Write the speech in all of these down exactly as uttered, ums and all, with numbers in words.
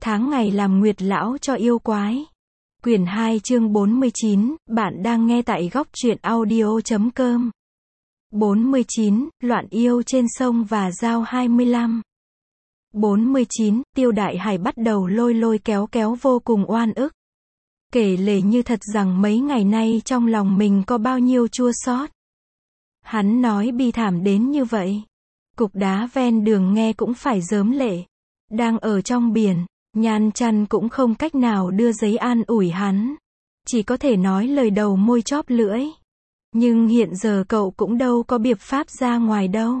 Tháng ngày làm nguyệt lão cho yêu quái. Quyển hai chương bốn mươi chín, bạn đang nghe tại góc truyện audio chấm com. bốn mươi chín, Loạn yêu trên sông và dao hai mươi lăm. bốn mươi chín, Tiêu Đại Hải bắt đầu lôi lôi kéo kéo vô cùng oan ức. Kể lể như thật rằng mấy ngày nay trong lòng mình có bao nhiêu chua xót. Hắn nói bi thảm đến như vậy. Cục đá ven đường nghe cũng phải rớm lệ. Đang ở trong biển, Nhan Chăn cũng không cách nào đưa giấy an ủi hắn. Chỉ có thể nói lời đầu môi chóp lưỡi. Nhưng hiện giờ cậu cũng đâu có biện pháp ra ngoài đâu.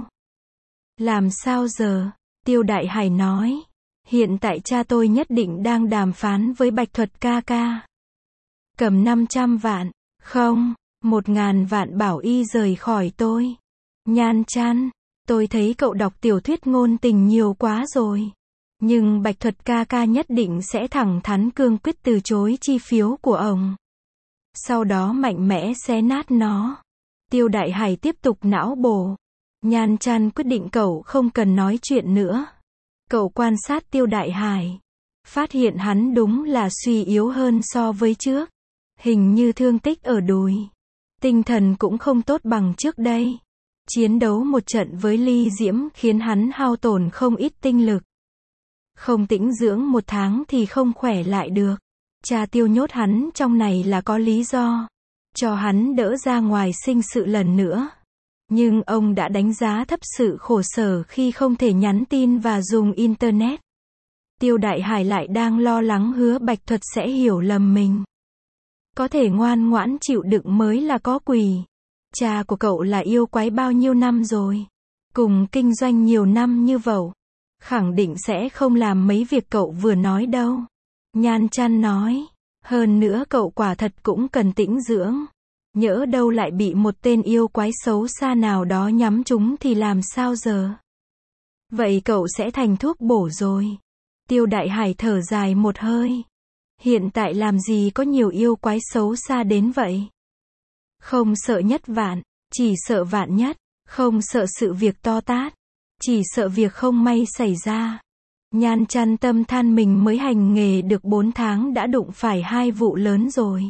Làm sao giờ? Tiêu Đại Hải nói. Hiện tại cha tôi nhất định đang đàm phán với Bạch Thuật ca ca. Cầm năm trăm vạn, không, một ngàn vạn bảo y rời khỏi tôi. Nhan Chăn, tôi thấy cậu đọc tiểu thuyết ngôn tình nhiều quá rồi. Nhưng Bạch Thuật ca ca nhất định sẽ thẳng thắn cương quyết từ chối chi phiếu của ông. Sau đó mạnh mẽ xé nát nó. Tiêu Đại Hải tiếp tục não bổ. Nhan Chăn quyết định cậu không cần nói chuyện nữa. Cậu quan sát Tiêu Đại Hải. Phát hiện hắn đúng là suy yếu hơn so với trước. Hình như thương tích ở đùi. Tinh thần cũng không tốt bằng trước đây. Chiến đấu một trận với Ly Diễm khiến hắn hao tổn không ít tinh lực. Không tĩnh dưỡng một tháng thì không khỏe lại được. Cha Tiêu nhốt hắn trong này là có lý do. Cho hắn đỡ ra ngoài sinh sự lần nữa. Nhưng ông đã đánh giá thấp sự khổ sở khi không thể nhắn tin và dùng Internet. Tiêu Đại Hải lại đang lo lắng Hứa Bạch Thuật sẽ hiểu lầm mình. Có thể ngoan ngoãn chịu đựng mới là có quỷ. Cha của cậu là yêu quái bao nhiêu năm rồi. Cùng kinh doanh nhiều năm như vậy. Khẳng định sẽ không làm mấy việc cậu vừa nói đâu. Nhan Chăn nói. Hơn nữa cậu quả thật cũng cần tĩnh dưỡng. Nhỡ đâu lại bị một tên yêu quái xấu xa nào đó nhắm trúng thì làm sao giờ? Vậy cậu sẽ thành thuốc bổ rồi. Tiêu Đại Hải thở dài một hơi. Hiện tại làm gì có nhiều yêu quái xấu xa đến vậy? Không sợ nhất vạn, chỉ sợ vạn nhất. Không sợ sự việc to tát, chỉ sợ việc không may xảy ra. Nhan Chăn tâm than mình mới hành nghề được bốn tháng đã đụng phải hai vụ lớn rồi.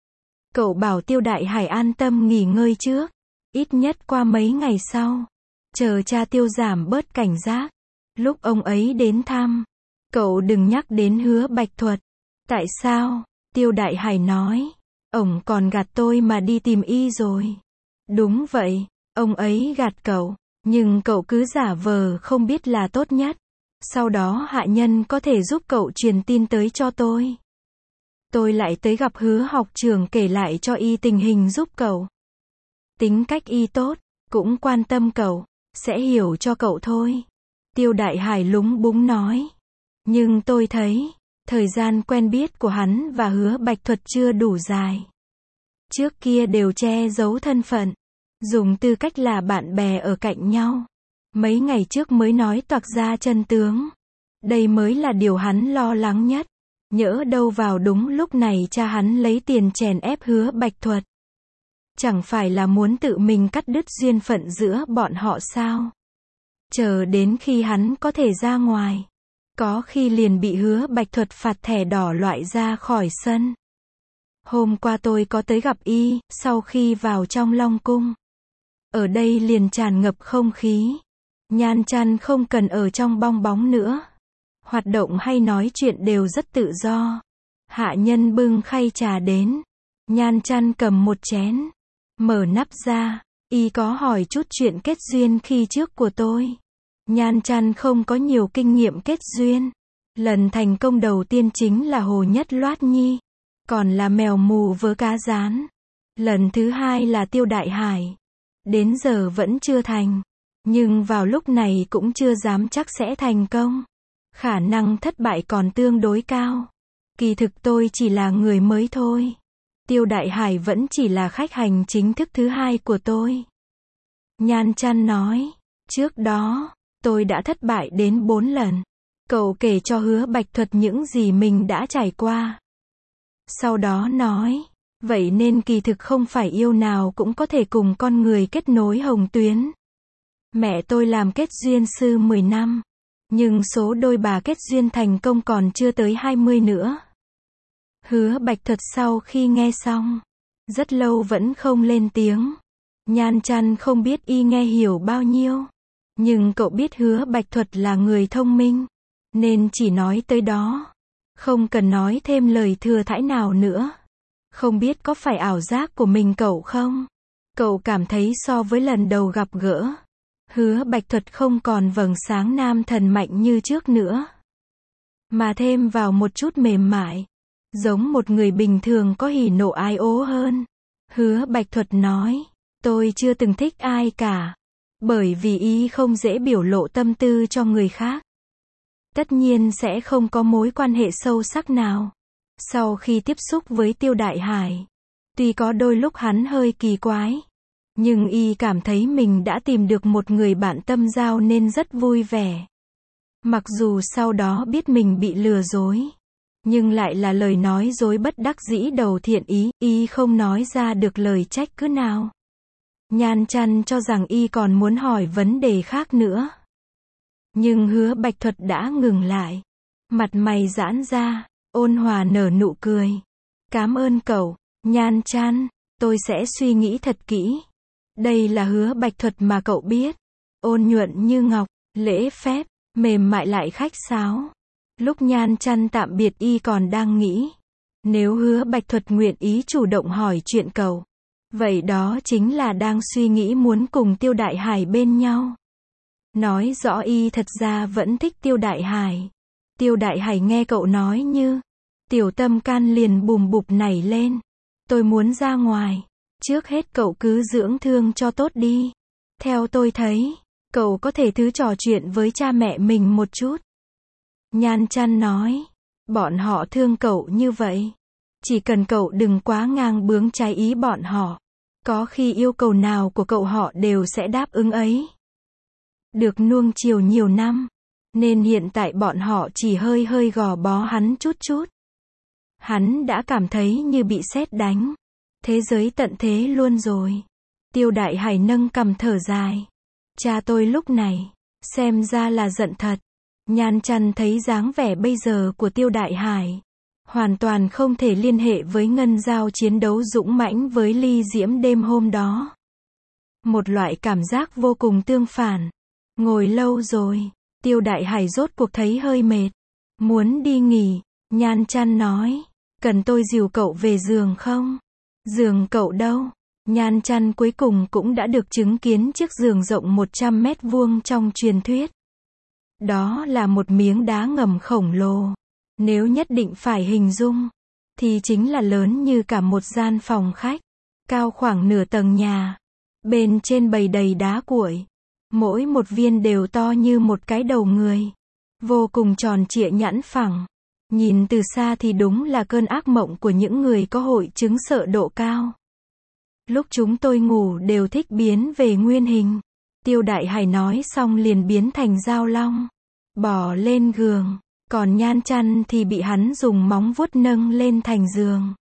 Cậu bảo Tiêu Đại Hải an tâm nghỉ ngơi trước. Ít nhất qua mấy ngày sau. Chờ cha Tiêu giảm bớt cảnh giác. Lúc ông ấy đến thăm. Cậu đừng nhắc đến Hứa Bạch Thuật. Tại sao? Tiêu Đại Hải nói. Ông còn gạt tôi mà đi tìm y rồi. Đúng vậy. Ông ấy gạt cậu. Nhưng cậu cứ giả vờ không biết là tốt nhất. Sau đó hạ nhân có thể giúp cậu truyền tin tới cho tôi. Tôi lại tới gặp Hứa học trưởng kể lại cho y tình hình giúp cậu. Tính cách y tốt, cũng quan tâm cậu, sẽ hiểu cho cậu thôi. Tiêu Đại Hải lúng búng nói. Nhưng tôi thấy, thời gian quen biết của hắn và Hứa Bạch Thuật chưa đủ dài. Trước kia đều che giấu thân phận. Dùng tư cách là bạn bè ở cạnh nhau. Mấy ngày trước mới nói toạc ra chân tướng. Đây mới là điều hắn lo lắng nhất. Nhỡ đâu vào đúng lúc này cha hắn lấy tiền chèn ép Hứa Bạch Thuật. Chẳng phải là muốn tự mình cắt đứt duyên phận giữa bọn họ sao? Chờ đến khi hắn có thể ra ngoài. Có khi liền bị Hứa Bạch Thuật phạt thẻ đỏ loại ra khỏi sân. Hôm qua tôi có tới gặp y, sau khi vào trong Long Cung. Ở đây liền tràn ngập không khí. Nhan Chăn không cần ở trong bong bóng nữa. Hoạt động hay nói chuyện đều rất tự do. Hạ nhân bưng khay trà đến. Nhan Chăn cầm một chén. Mở nắp ra. Y có hỏi chút chuyện kết duyên khi trước của tôi. Nhan Chăn không có nhiều kinh nghiệm kết duyên. Lần thành công đầu tiên chính là Hồ Nhất Loát Nhi. Còn là mèo mù vớ cá rán. Lần thứ hai là Tiêu Đại Hải. Đến giờ vẫn chưa thành. Nhưng vào lúc này cũng chưa dám chắc sẽ thành công. Khả năng thất bại còn tương đối cao. Kỳ thực tôi chỉ là người mới thôi. Tiêu Đại Hải vẫn chỉ là khách hành chính thức thứ hai của tôi. Nhan Chăn nói. Trước đó, tôi đã thất bại đến bốn lần. Cậu kể cho Hứa Bạch Thuật những gì mình đã trải qua. Sau đó nói. Vậy nên kỳ thực không phải yêu nào cũng có thể cùng con người kết nối hồng tuyến. Mẹ tôi làm kết duyên sư mười năm. Nhưng số đôi bà kết duyên thành công còn chưa tới hai mươi nữa. Hứa Bạch Thuật sau khi nghe xong, rất lâu vẫn không lên tiếng. Nhan Chăn không biết y nghe hiểu bao nhiêu. Nhưng cậu biết Hứa Bạch Thuật là người thông minh, nên chỉ nói tới đó. Không cần nói thêm lời thừa thãi nào nữa. Không biết có phải ảo giác của mình cậu không? Cậu cảm thấy so với lần đầu gặp gỡ, Hứa Bạch Thuật không còn vầng sáng nam thần mạnh như trước nữa, mà thêm vào một chút mềm mại, giống một người bình thường có hỉ nộ ái ố hơn. Hứa Bạch Thuật nói, tôi chưa từng thích ai cả, bởi vì y không dễ biểu lộ tâm tư cho người khác. Tất nhiên sẽ không có mối quan hệ sâu sắc nào. Sau khi tiếp xúc với Tiêu Đại Hải, tuy có đôi lúc hắn hơi kỳ quái, nhưng y cảm thấy mình đã tìm được một người bạn tâm giao nên rất vui vẻ. Mặc dù sau đó biết mình bị lừa dối, nhưng lại là lời nói dối bất đắc dĩ đầu thiện ý, y không nói ra được lời trách cứ nào. Nhan Chăn cho rằng y còn muốn hỏi vấn đề khác nữa. Nhưng Hứa Bạch Thuật đã ngừng lại. Mặt mày giãn ra, ôn hòa nở nụ cười. Cảm ơn cậu, Nhan Chăn, tôi sẽ suy nghĩ thật kỹ. Đây là Hứa Bạch Thuật mà cậu biết. Ôn nhuận như ngọc, lễ phép, mềm mại lại khách sáo. Lúc Nhan Chăn tạm biệt y còn đang nghĩ, nếu Hứa Bạch Thuật nguyện ý chủ động hỏi chuyện cậu, vậy đó chính là đang suy nghĩ muốn cùng Tiêu Đại Hải bên nhau. Nói rõ y thật ra vẫn thích Tiêu Đại Hải. Tiêu Đại Hải nghe cậu nói như, tiểu tâm can liền bùm bụp nảy lên. Tôi muốn ra ngoài. Trước hết cậu cứ dưỡng thương cho tốt đi. Theo tôi thấy, cậu có thể thứ trò chuyện với cha mẹ mình một chút. Nhan Chăn nói, bọn họ thương cậu như vậy. Chỉ cần cậu đừng quá ngang bướng trái ý bọn họ. Có khi yêu cầu nào của cậu họ đều sẽ đáp ứng ấy. Được nuông chiều nhiều năm, nên hiện tại bọn họ chỉ hơi hơi gò bó hắn chút chút. Hắn đã cảm thấy như bị sét đánh. Thế giới tận thế luôn rồi. Tiêu Đại Hải nâng cằm thở dài. Cha tôi lúc này, xem ra là giận thật. Nhan Chăn thấy dáng vẻ bây giờ của Tiêu Đại Hải, hoàn toàn không thể liên hệ với ngân giao chiến đấu dũng mãnh với Ly Diễm đêm hôm đó. Một loại cảm giác vô cùng tương phản. Ngồi lâu rồi, Tiêu Đại Hải rốt cuộc thấy hơi mệt. Muốn đi nghỉ, Nhan Chăn nói, cần tôi dìu cậu về giường không? Giường cậu đâu? Nhan Chăn cuối cùng cũng đã được chứng kiến chiếc giường rộng một trăm mét vuông trong truyền thuyết. Đó là một miếng đá ngầm khổng lồ. Nếu nhất định phải hình dung, thì chính là lớn như cả một gian phòng khách, cao khoảng nửa tầng nhà. Bên trên bày đầy đá cuội. Mỗi một viên đều to như một cái đầu người. Vô cùng tròn trịa nhẵn phẳng. Nhìn từ xa thì đúng là cơn ác mộng của những người có hội chứng sợ độ cao. Lúc chúng tôi ngủ đều thích biến về nguyên hình. Tiêu Đại Hải nói xong liền biến thành dao long, bò lên giường. Còn Nhan Chăn thì bị hắn dùng móng vuốt nâng lên thành giường.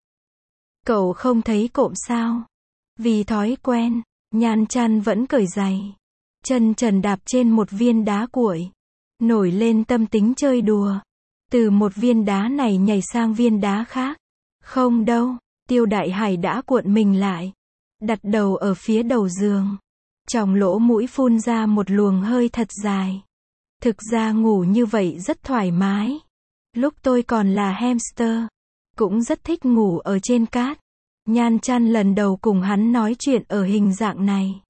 Cậu không thấy cộm sao? Vì thói quen, Nhan Chăn vẫn cởi giày. Chân trần đạp trên một viên đá cuội. Nổi lên tâm tính chơi đùa. Từ một viên đá này nhảy sang viên đá khác. Không đâu, Tiêu Đại Hải đã cuộn mình lại. Đặt đầu ở phía đầu giường. Trong lỗ mũi phun ra một luồng hơi thật dài. Thực ra ngủ như vậy rất thoải mái. Lúc tôi còn là hamster, cũng rất thích ngủ ở trên cát. Nhan Chăn lần đầu cùng hắn nói chuyện ở hình dạng này.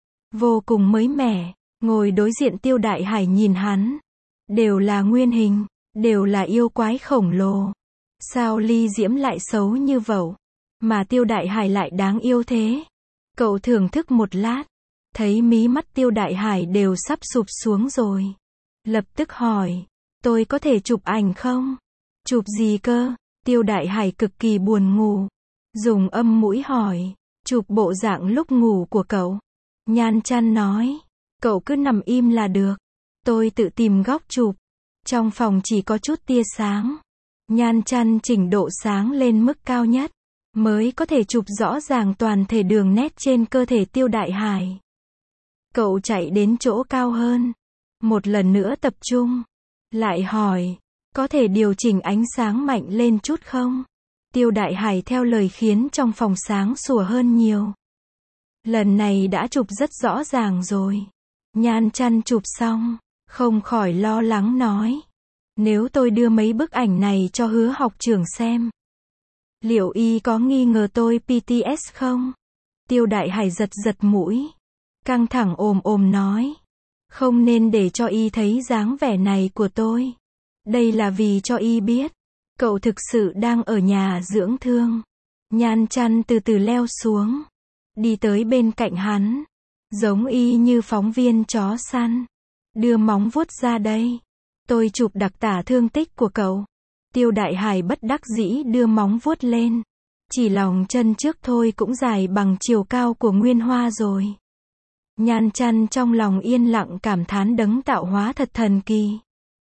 Vô cùng mới mẻ, ngồi đối diện Tiêu Đại Hải nhìn hắn. Đều là nguyên hình, đều là yêu quái khổng lồ. Sao Ly Diễm lại xấu như vẩu, mà Tiêu Đại Hải lại đáng yêu thế? Cậu thưởng thức một lát, thấy mí mắt Tiêu Đại Hải đều sắp sụp xuống rồi. Lập tức hỏi, tôi có thể chụp ảnh không? Chụp gì cơ? Tiêu Đại Hải cực kỳ buồn ngủ. Dùng âm mũi hỏi, chụp bộ dạng lúc ngủ của cậu. Nhan Chăn nói, cậu cứ nằm im là được. Tôi tự tìm góc chụp. Trong phòng chỉ có chút tia sáng. Nhan Chăn chỉnh độ sáng lên mức cao nhất, mới có thể chụp rõ ràng toàn thể đường nét trên cơ thể Tiêu Đại Hải. Cậu chạy đến chỗ cao hơn. Một lần nữa tập trung. Lại hỏi, có thể điều chỉnh ánh sáng mạnh lên chút không? Tiêu Đại Hải theo lời khiến trong phòng sáng sủa hơn nhiều. Lần này đã chụp rất rõ ràng rồi. Nhan Chăn chụp xong, không khỏi lo lắng nói. Nếu tôi đưa mấy bức ảnh này cho Hứa học trưởng xem, liệu y có nghi ngờ tôi pê tê ét không? Tiêu Đại Hải giật giật mũi, căng thẳng ồm ồm nói. Không nên để cho y thấy dáng vẻ này của tôi. Đây là vì cho y biết, cậu thực sự đang ở nhà dưỡng thương. Nhan Chăn từ từ leo xuống, đi tới bên cạnh hắn, giống y như phóng viên chó săn. Đưa móng vuốt ra đây, tôi chụp đặc tả thương tích của cậu. Tiêu Đại Hải bất đắc dĩ đưa móng vuốt lên. Chỉ lòng chân trước thôi cũng dài bằng chiều cao của Nguyên Hoa rồi. Nhan Chăn trong lòng yên lặng cảm thán đấng tạo hóa thật thần kỳ.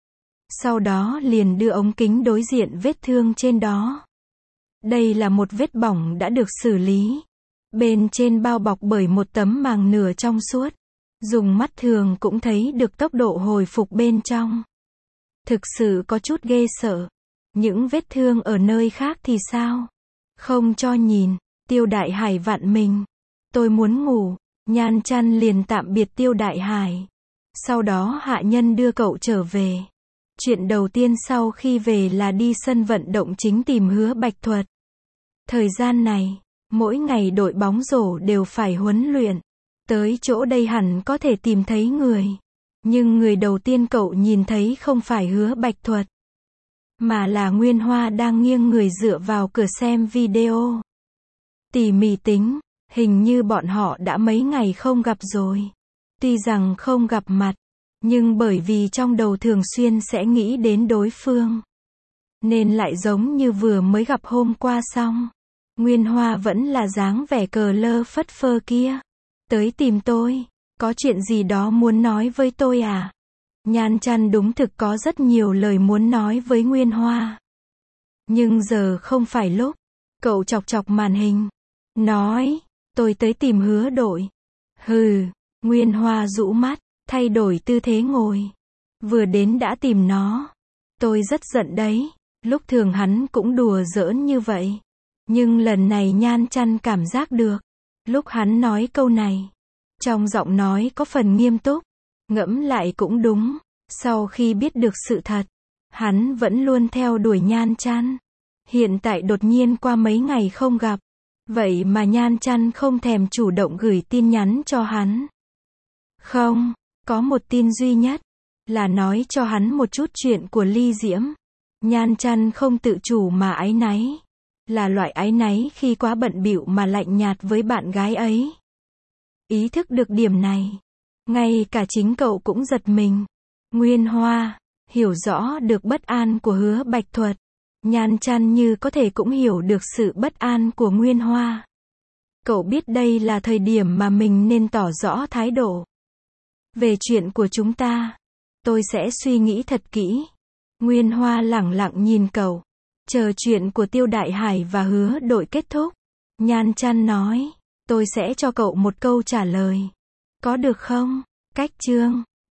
Sau đó liền đưa ống kính đối diện vết thương trên đó. Đây là một vết bỏng đã được xử lý. Bên trên bao bọc bởi một tấm màng nửa trong suốt. Dùng mắt thường cũng thấy được tốc độ hồi phục bên trong. Thực sự có chút ghê sợ. Những vết thương ở nơi khác thì sao? Không cho nhìn. Tiêu Đại Hải vặn mình. Tôi muốn ngủ. Nhan Chăn liền tạm biệt Tiêu Đại Hải. Sau đó hạ nhân đưa cậu trở về. Chuyện đầu tiên sau khi về là đi sân vận động chính tìm Hứa Bạch Thuật. Thời gian này, mỗi ngày đội bóng rổ đều phải huấn luyện. Tới chỗ đây hẳn có thể tìm thấy người. Nhưng người đầu tiên cậu nhìn thấy không phải Hứa Bạch Thuật, mà là Nguyên Hoa đang nghiêng người dựa vào cửa xem video. Tỉ mỉ tính, hình như bọn họ đã mấy ngày không gặp rồi. Tuy rằng không gặp mặt, nhưng bởi vì trong đầu thường xuyên sẽ nghĩ đến đối phương, nên lại giống như vừa mới gặp hôm qua xong. Nguyên Hoa vẫn là dáng vẻ cờ lơ phất phơ kia. Tới tìm tôi, có chuyện gì đó muốn nói với tôi à? Nhan Chăn đúng thực có rất nhiều lời muốn nói với Nguyên Hoa. Nhưng giờ không phải lúc. Cậu chọc chọc màn hình. Nói, tôi tới tìm Hứa đội. Hừ, Nguyên Hoa rũ mắt, thay đổi tư thế ngồi. Vừa đến đã tìm nó. Tôi rất giận đấy. Lúc thường hắn cũng đùa giỡn như vậy. Nhưng lần này Nhan Chăn cảm giác được. Lúc hắn nói câu này, trong giọng nói có phần nghiêm túc. Ngẫm lại cũng đúng. Sau khi biết được sự thật, hắn vẫn luôn theo đuổi Nhan Chăn. Hiện tại đột nhiên qua mấy ngày không gặp. Vậy mà Nhan Chăn không thèm chủ động gửi tin nhắn cho hắn. Không, có một tin duy nhất, là nói cho hắn một chút chuyện của Ly Diễm. Nhan Chăn không tự chủ mà áy náy. Là loại áy náy khi quá bận bịu mà lạnh nhạt với bạn gái ấy. Ý thức được điểm này, ngay cả chính cậu cũng giật mình. Nguyên Hoa hiểu rõ được bất an của Hứa Bạch Thuật. Nhan Chăn như có thể cũng hiểu được sự bất an của Nguyên Hoa. Cậu biết đây là thời điểm mà mình nên tỏ rõ thái độ. Về chuyện của chúng ta, tôi sẽ suy nghĩ thật kỹ. Nguyên Hoa lẳng lặng nhìn cậu, chờ chuyện của Tiêu Đại Hải và Hứa đội kết thúc. Nhan Chăn nói, tôi sẽ cho cậu một câu trả lời. Có được không? Cách chương